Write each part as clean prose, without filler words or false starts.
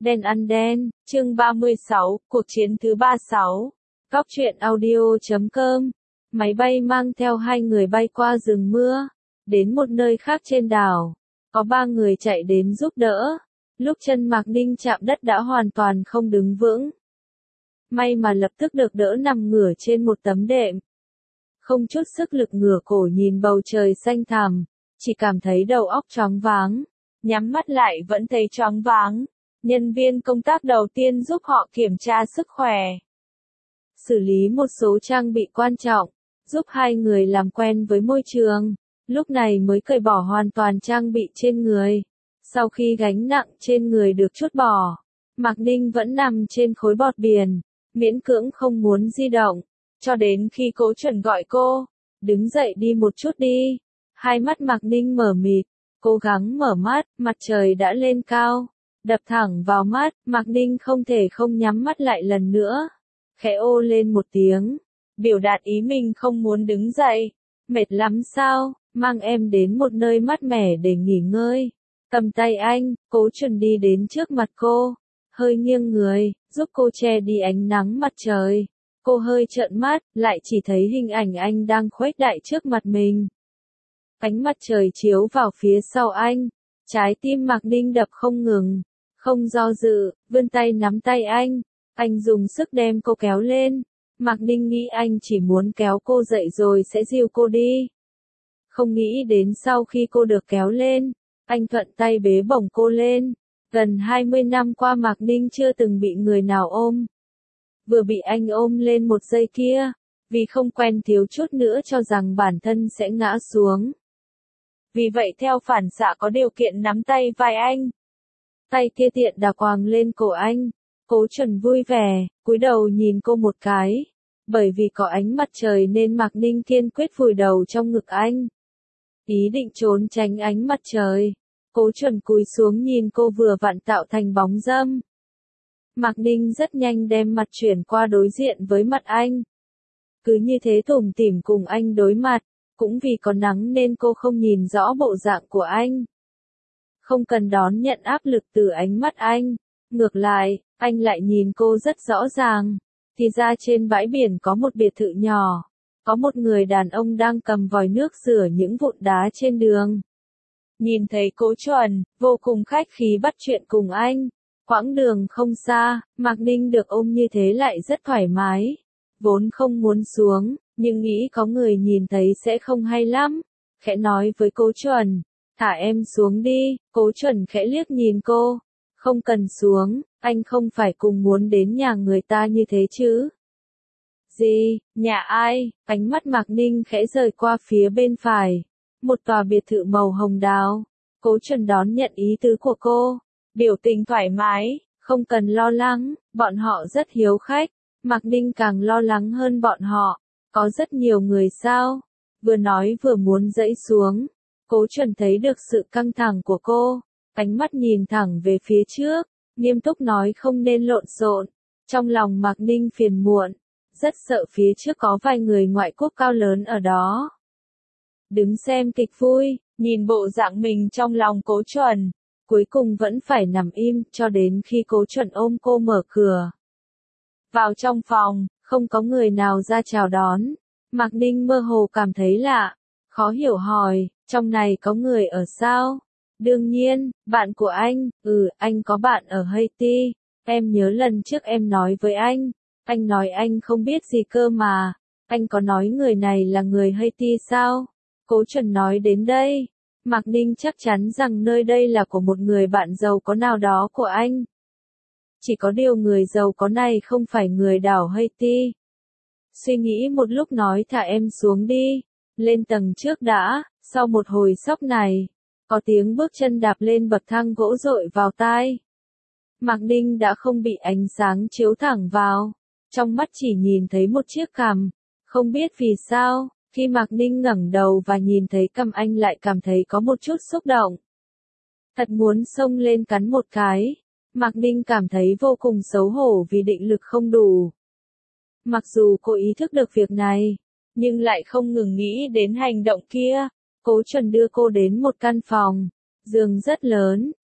Đen ăn đen, chương 36, cuộc chiến thứ 36. Góc truyện audio.com. Máy bay mang theo hai người bay qua rừng mưa, đến một nơi khác trên đảo. Có ba người chạy đến giúp đỡ. Lúc chân Mạc Ninh chạm đất đã hoàn toàn không đứng vững. May mà lập tức được đỡ nằm ngửa trên một tấm đệm. Không chút sức lực ngửa cổ nhìn bầu trời xanh thẳm, chỉ cảm thấy đầu óc choáng váng. Nhắm mắt lại vẫn thấy choáng váng. Nhân viên công tác đầu tiên giúp họ kiểm tra sức khỏe, xử lý một số trang bị quan trọng, giúp hai người làm quen với môi trường, lúc này mới cởi bỏ hoàn toàn trang bị trên người. Sau khi gánh nặng trên người được trút bỏ, Mạc Ninh vẫn nằm trên khối bọt biển, miễn cưỡng không muốn di động, cho đến khi Cố Chuẩn gọi cô, đứng dậy đi một chút đi. Hai mắt Mạc Ninh mở mịt, cố gắng mở mắt, mặt trời đã lên cao, đập thẳng vào mắt, Mạc Ninh không thể không nhắm mắt lại lần nữa. Khẽ ô lên một tiếng, biểu đạt ý mình không muốn đứng dậy. Mệt lắm sao, mang em đến một nơi mát mẻ để nghỉ ngơi. Cầm tay anh, Cố Chuẩn đi đến trước mặt cô, hơi nghiêng người, giúp cô che đi ánh nắng mặt trời. Cô hơi trợn mắt, lại chỉ thấy hình ảnh anh đang khuếch đại trước mặt mình. Ánh mặt trời chiếu vào phía sau anh, trái tim Mạc Ninh đập không ngừng. Không do dự, vươn tay nắm tay anh dùng sức đem cô kéo lên. Mạc Ninh nghĩ anh chỉ muốn kéo cô dậy rồi sẽ dìu cô đi. Không nghĩ đến sau khi cô được kéo lên, anh thuận tay bế bổng cô lên. Gần 20 năm qua Mạc Ninh chưa từng bị người nào ôm. Vừa bị anh ôm lên một giây kia, vì không quen thiếu chút nữa cho rằng bản thân sẽ ngã xuống. Vì vậy theo phản xạ có điều kiện nắm tay vai anh. Tay kia tiện đà quàng lên cổ anh. Cố Chuẩn vui vẻ, cúi đầu nhìn cô một cái. Bởi vì có ánh mặt trời nên Mạc Ninh kiên quyết vùi đầu trong ngực anh. Ý định trốn tránh ánh mặt trời. Cố Chuẩn cúi xuống nhìn cô vừa vặn tạo thành bóng râm. Mạc Ninh rất nhanh đem mặt chuyển qua đối diện với mặt anh. Cứ như thế tủm tỉm cùng anh đối mặt, cũng vì có nắng nên cô không nhìn rõ bộ dạng của anh. Không cần đón nhận áp lực từ ánh mắt anh. Ngược lại, anh lại nhìn cô rất rõ ràng. Thì ra trên bãi biển có một biệt thự nhỏ. Có một người đàn ông đang cầm vòi nước rửa những vụn đá trên đường. Nhìn thấy Cố Chuẩn, vô cùng khách khí bắt chuyện cùng anh. Quãng đường không xa, Mạc Ninh được ôm như thế lại rất thoải mái. Vốn không muốn xuống, nhưng nghĩ có người nhìn thấy sẽ không hay lắm. Khẽ nói với Cố Chuẩn. Thả em xuống đi. Cố Chuẩn khẽ liếc nhìn cô. Không cần xuống, anh không phải cùng muốn đến nhà người ta như thế chứ. Gì, nhà ai? Ánh mắt Mạc Ninh khẽ rời qua phía bên phải. Một tòa biệt thự màu hồng đào. Cố Chuẩn đón nhận ý tứ của cô. Biểu tình thoải mái, không cần lo lắng, bọn họ rất hiếu khách. Mạc Ninh càng lo lắng hơn bọn họ. Có rất nhiều người sao? Vừa nói vừa muốn dẫy xuống. Cố Chuẩn thấy được sự căng thẳng của cô. Ánh mắt nhìn thẳng về phía trước, nghiêm túc nói không nên lộn xộn. Trong lòng Mạc Ninh phiền muộn, rất sợ phía trước có vài người ngoại quốc cao lớn ở đó. Đứng xem kịch vui, nhìn bộ dạng mình trong lòng Cố Chuẩn, cuối cùng vẫn phải nằm im cho đến khi Cố Chuẩn ôm cô mở cửa. Vào trong phòng, không có người nào ra chào đón. Mạc Ninh mơ hồ cảm thấy lạ, khó hiểu hỏi, trong này có người ở sao? Đương nhiên, bạn của anh, anh có bạn ở Haiti, em nhớ lần trước em nói với anh nói anh không biết gì cơ mà, anh có nói người này là người Haiti sao? Cố Chuẩn nói đến đây, Mạc Ninh chắc chắn rằng nơi đây là của một người bạn giàu có nào đó của anh. Chỉ có điều người giàu có này không phải người đảo Haiti. Suy nghĩ một lúc nói thả em xuống đi, lên tầng trước đã, sau một hồi sốc này. Có tiếng bước chân đạp lên bậc thang gỗ dội vào tai. Mạc Ninh đã không bị ánh sáng chiếu thẳng vào. Trong mắt chỉ nhìn thấy một chiếc cằm. Không biết vì sao, khi Mạc Ninh ngẩng đầu và nhìn thấy cằm anh lại cảm thấy có một chút xúc động. Thật muốn xông lên cắn một cái. Mạc Ninh cảm thấy vô cùng xấu hổ vì định lực không đủ. Mặc dù cô ý thức được việc này, nhưng lại không ngừng nghĩ đến hành động kia. Cố Chuẩn đưa cô đến một căn phòng. Giường rất lớn,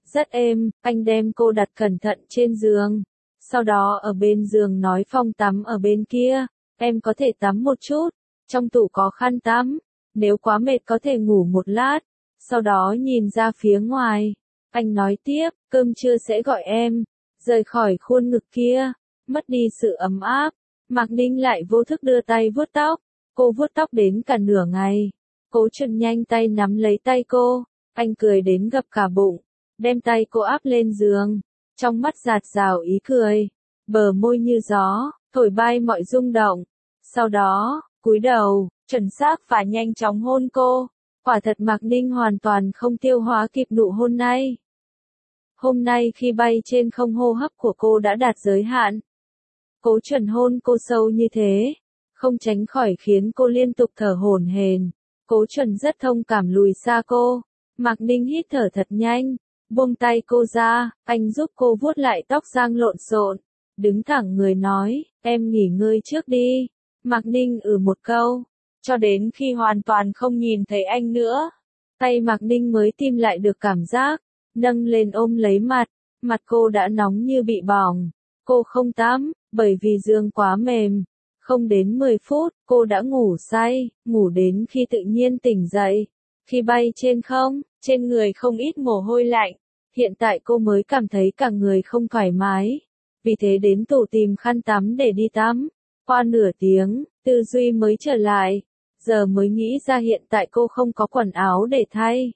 Rất êm, anh đem cô đặt cẩn thận trên giường. Sau đó ở bên giường nói phòng tắm ở bên kia, em có thể tắm một chút, trong tủ có khăn tắm, nếu quá mệt có thể ngủ một lát. Sau đó nhìn ra phía ngoài, anh nói tiếp, cơm trưa sẽ gọi em, rời khỏi khuôn ngực kia, mất đi sự ấm áp. Mạc Ninh lại vô thức đưa tay vuốt tóc, cô vuốt tóc đến cả nửa ngày. Cố Trần nhanh tay nắm lấy tay cô, anh cười đến gập cả bụng, đem tay cô áp lên giường, trong mắt dạt dào ý cười, bờ môi như gió, thổi bay mọi rung động. Sau đó, cúi đầu, chuẩn xác và nhanh chóng hôn cô. Quả thật Mạc Ninh hoàn toàn không tiêu hóa kịp nụ hôn này. Hôm nay khi bay trên không hô hấp của cô đã đạt giới hạn. Cố Trần hôn cô sâu như thế, không tránh khỏi khiến cô liên tục thở hổn hển. Cố Trần rất thông cảm lùi xa cô. Mạc Ninh hít thở thật nhanh, buông tay cô ra, anh giúp cô vuốt lại tóc giang lộn xộn, đứng thẳng người nói, em nghỉ ngơi trước đi. Mạc Ninh một câu, cho đến khi hoàn toàn không nhìn thấy anh nữa. Tay Mạc Ninh mới tìm lại được cảm giác, nâng lên ôm lấy mặt cô đã nóng như bị bỏng. Cô không tắm, bởi vì giường quá mềm. Không đến 10 phút, cô đã ngủ say, ngủ đến khi tự nhiên tỉnh dậy. Khi bay trên không, trên người không ít mồ hôi lạnh. Hiện tại cô mới cảm thấy cả người không thoải mái. Vì thế đến tủ tìm khăn tắm để đi tắm. Qua nửa tiếng, tư duy mới trở lại. Giờ mới nghĩ ra hiện tại cô không có quần áo để thay.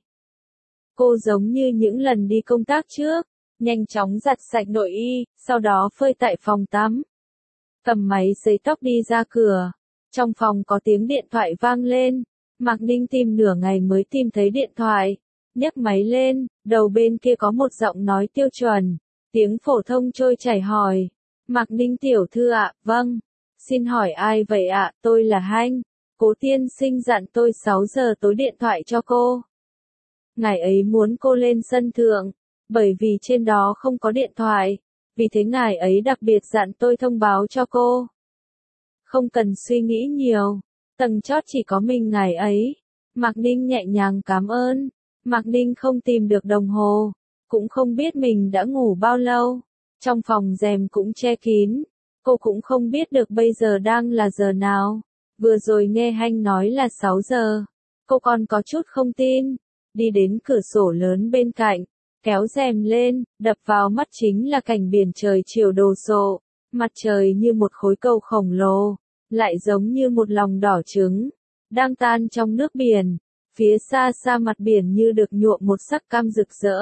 Cô giống như những lần đi công tác trước, nhanh chóng giặt sạch nội y, sau đó phơi tại phòng tắm. Cầm máy sấy tóc đi ra cửa. Trong phòng có tiếng điện thoại vang lên. Mạc Ninh tìm nửa ngày mới tìm thấy điện thoại. Nhấc máy lên, đầu bên kia có một giọng nói tiêu chuẩn. Tiếng phổ thông trôi chảy hỏi. Mạc Ninh tiểu thư ạ, vâng. Xin hỏi ai vậy ạ, tôi là Hanh. Cố tiên sinh dặn tôi 6 giờ tối điện thoại cho cô. Ngài ấy muốn cô lên sân thượng, bởi vì trên đó không có điện thoại. Vì thế ngài ấy đặc biệt dặn tôi thông báo cho cô. Không cần suy nghĩ nhiều, tầng chót chỉ có mình ngài ấy. Mạc Ninh nhẹ nhàng cảm ơn. Mạc Ninh không tìm được đồng hồ, cũng không biết mình đã ngủ bao lâu. Trong phòng rèm cũng che kín, cô cũng không biết được bây giờ đang là giờ nào. Vừa rồi nghe Hanh nói là 6 giờ, cô còn có chút không tin. Đi đến cửa sổ lớn bên cạnh, kéo rèm lên, đập vào mắt chính là cảnh biển trời chiều đồ sộ. Mặt trời như một khối cầu khổng lồ, lại giống như một lòng đỏ trứng, đang tan trong nước biển. Phía xa xa mặt biển như được nhuộm một sắc cam rực rỡ.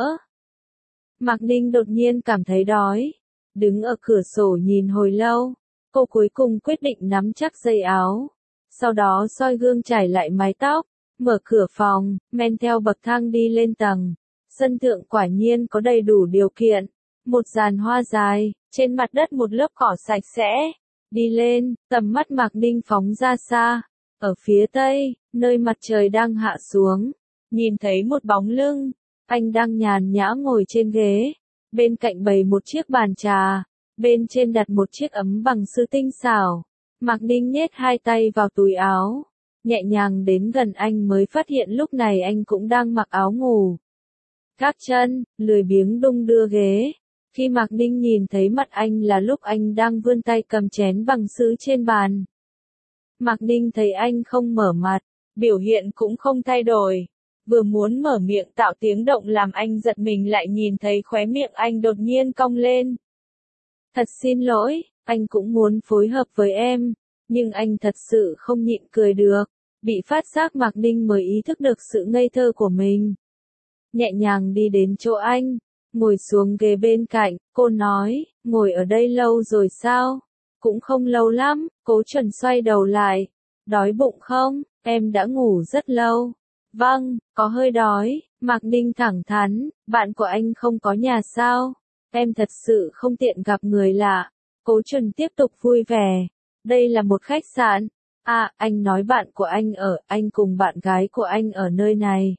Mạc Ninh đột nhiên cảm thấy đói. Đứng ở cửa sổ nhìn hồi lâu, cô cuối cùng quyết định nắm chắc dây áo. Sau đó soi gương chải lại mái tóc, mở cửa phòng, men theo bậc thang đi lên tầng. Sân thượng quả nhiên có đầy đủ điều kiện. Một giàn hoa dài, trên mặt đất một lớp cỏ sạch sẽ. Đi lên, tầm mắt Mạc Ninh phóng ra xa. Ở phía tây, nơi mặt trời đang hạ xuống, nhìn thấy một bóng lưng. Anh đang nhàn nhã ngồi trên ghế. Bên cạnh bày một chiếc bàn trà. Bên trên đặt một chiếc ấm bằng sứ tinh xảo. Mạc Ninh nhét hai tay vào túi áo. Nhẹ nhàng đến gần anh mới phát hiện lúc này anh cũng đang mặc áo ngủ. Các chân, lười biếng đung đưa ghế. Khi Mạc Ninh nhìn thấy mặt anh là lúc anh đang vươn tay cầm chén bằng sứ trên bàn. Mạc Ninh thấy anh không mở mặt, biểu hiện cũng không thay đổi. Vừa muốn mở miệng tạo tiếng động làm anh giật mình lại nhìn thấy khóe miệng anh đột nhiên cong lên. Thật xin lỗi, anh cũng muốn phối hợp với em, nhưng anh thật sự không nhịn cười được. Bị phát giác Mạc Ninh mới ý thức được sự ngây thơ của mình. Nhẹ nhàng đi đến chỗ anh, ngồi xuống ghế bên cạnh, cô nói, ngồi ở đây lâu rồi sao? Cũng không lâu lắm. Cố Trần xoay đầu lại. Đói bụng không? Em đã ngủ rất lâu. Vâng, có hơi đói. Mạc Ninh thẳng thắn, bạn của anh không có nhà sao? Em thật sự không tiện gặp người lạ. Cố Trần tiếp tục vui vẻ. Đây là một khách sạn. À, anh nói bạn của anh cùng bạn gái của anh ở nơi này.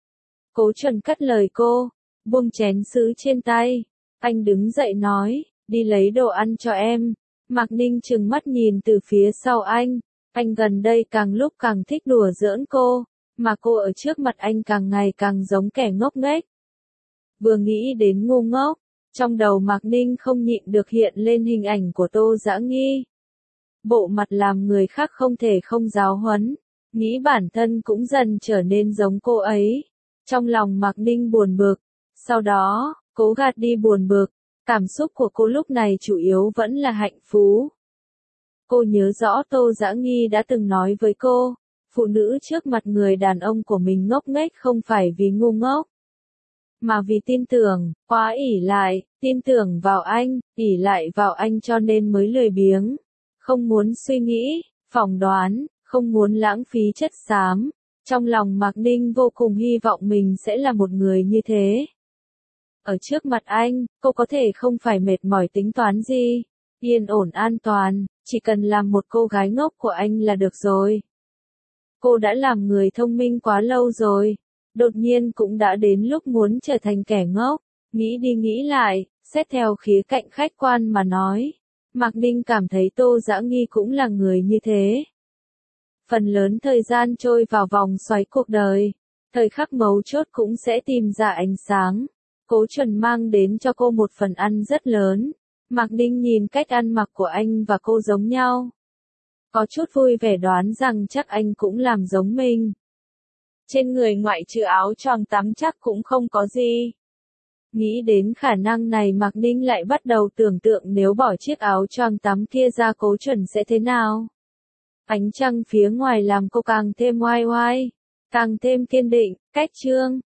Cố Trần cắt lời cô, buông chén sứ trên tay. Anh đứng dậy nói, đi lấy đồ ăn cho em. Mạc Ninh trừng mắt nhìn từ phía sau anh. Anh gần đây càng lúc càng thích đùa giỡn cô, mà cô ở trước mặt anh càng ngày càng giống kẻ ngốc nghếch. Vừa nghĩ đến ngu ngốc, trong đầu Mạc Ninh không nhịn được hiện lên hình ảnh của Tô Dã Nghi. Bộ mặt làm người khác không thể không giáo huấn, nghĩ bản thân cũng dần trở nên giống cô ấy. Trong lòng Mạc Ninh buồn bực, sau đó, cố gạt đi buồn bực, cảm xúc của cô lúc này chủ yếu vẫn là hạnh phúc. Cô nhớ rõ Tô Dã Nghi đã từng nói với cô, phụ nữ trước mặt người đàn ông của mình ngốc nghếch không phải vì ngu ngốc, mà vì tin tưởng, quá ỷ lại, tin tưởng vào anh, ỷ lại vào anh cho nên mới lười biếng, không muốn suy nghĩ, phỏng đoán, không muốn lãng phí chất xám. Trong lòng Mạc Ninh vô cùng hy vọng mình sẽ là một người như thế. Ở trước mặt anh, cô có thể không phải mệt mỏi tính toán gì, yên ổn an toàn, chỉ cần làm một cô gái ngốc của anh là được rồi. Cô đã làm người thông minh quá lâu rồi, đột nhiên cũng đã đến lúc muốn trở thành kẻ ngốc. Nghĩ đi nghĩ lại, xét theo khía cạnh khách quan mà nói, Mạc Ninh cảm thấy Tô Dã Nghi cũng là người như thế. Phần lớn thời gian trôi vào vòng xoáy cuộc đời, thời khắc mấu chốt cũng sẽ tìm ra ánh sáng. Cố Chuẩn mang đến cho cô một phần ăn rất lớn. Mạc Ninh nhìn cách ăn mặc của anh và cô giống nhau, có chút vui vẻ đoán rằng chắc anh cũng làm giống mình. Trên người ngoại trừ áo choàng tắm chắc cũng không có gì. Nghĩ đến khả năng này Mạc Ninh lại bắt đầu tưởng tượng nếu bỏ chiếc áo choàng tắm kia ra Cố Chuẩn sẽ thế nào. Ánh trăng phía ngoài làm cô càng thêm oai oai, càng thêm kiên định, cách trương.